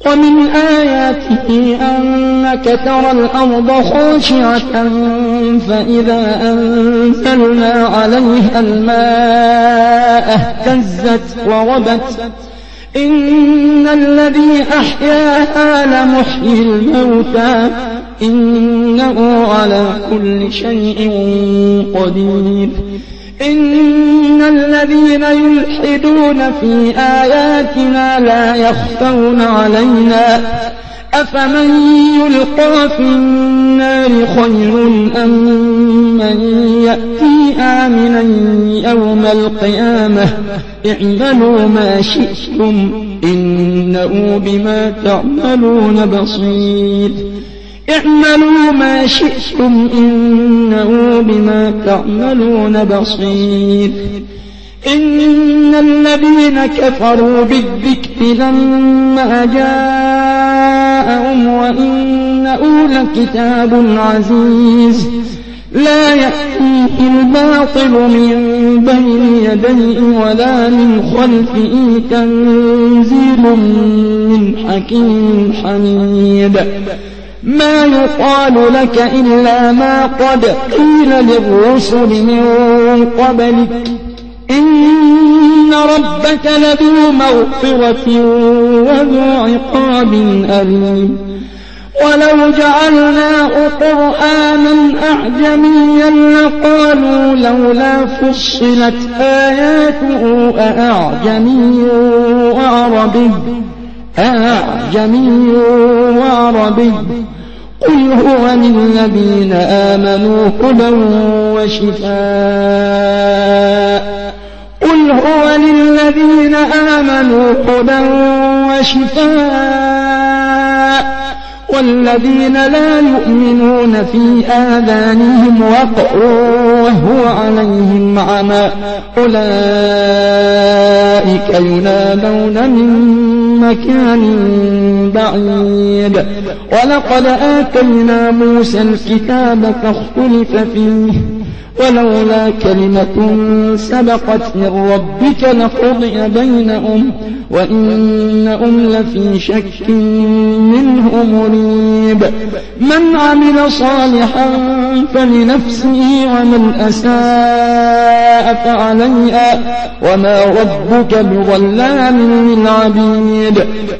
ومن آياته أنك ترى الأرض خاشعة فإذا أنزلنا عليها الماء اهتزت وربت إن الذي أحياها لمحيي الموتى إنه على كل شيء قدير إن الذين يلحدون في آياتنا لا يخفون علينا أفمن يلقى في النار خير أم من يأتي آمنا يوم القيامة اعملوا ما شئتم إنه بما تعملون بصير اعملوا ما شئتم إنه بما تعملون بصير إن الذين كفروا بالذكر لما جاءهم وإنه لكتاب عزيز لا يأتيه الباطل من بين يديه ولا من خلفه تنزيل من حكيم حميد ما يقال لك إلا ما قد قيل للرسل من قبلك إن ربك لذو مغفرة وذو عقاب أليم ولو جعلناه قرآنا أعجميا لقالوا لولا فصلت آياته أعجمي وعربي قل هو للذين آمنوا هدى وشفاء والذين لا يؤمنون في آذانهم وقر وهو عليهم عمى أولئك ينادون من مكان بعيد ولقد آتينا موسى الكتاب فاختلف فيه ولولا كلمة سبقت من ربك لقضي بينهم وإنهم لفي شك منه مريب من عمل صالحا فلنفسه ومن أساء فعليها وما ربك بظلام للعبيد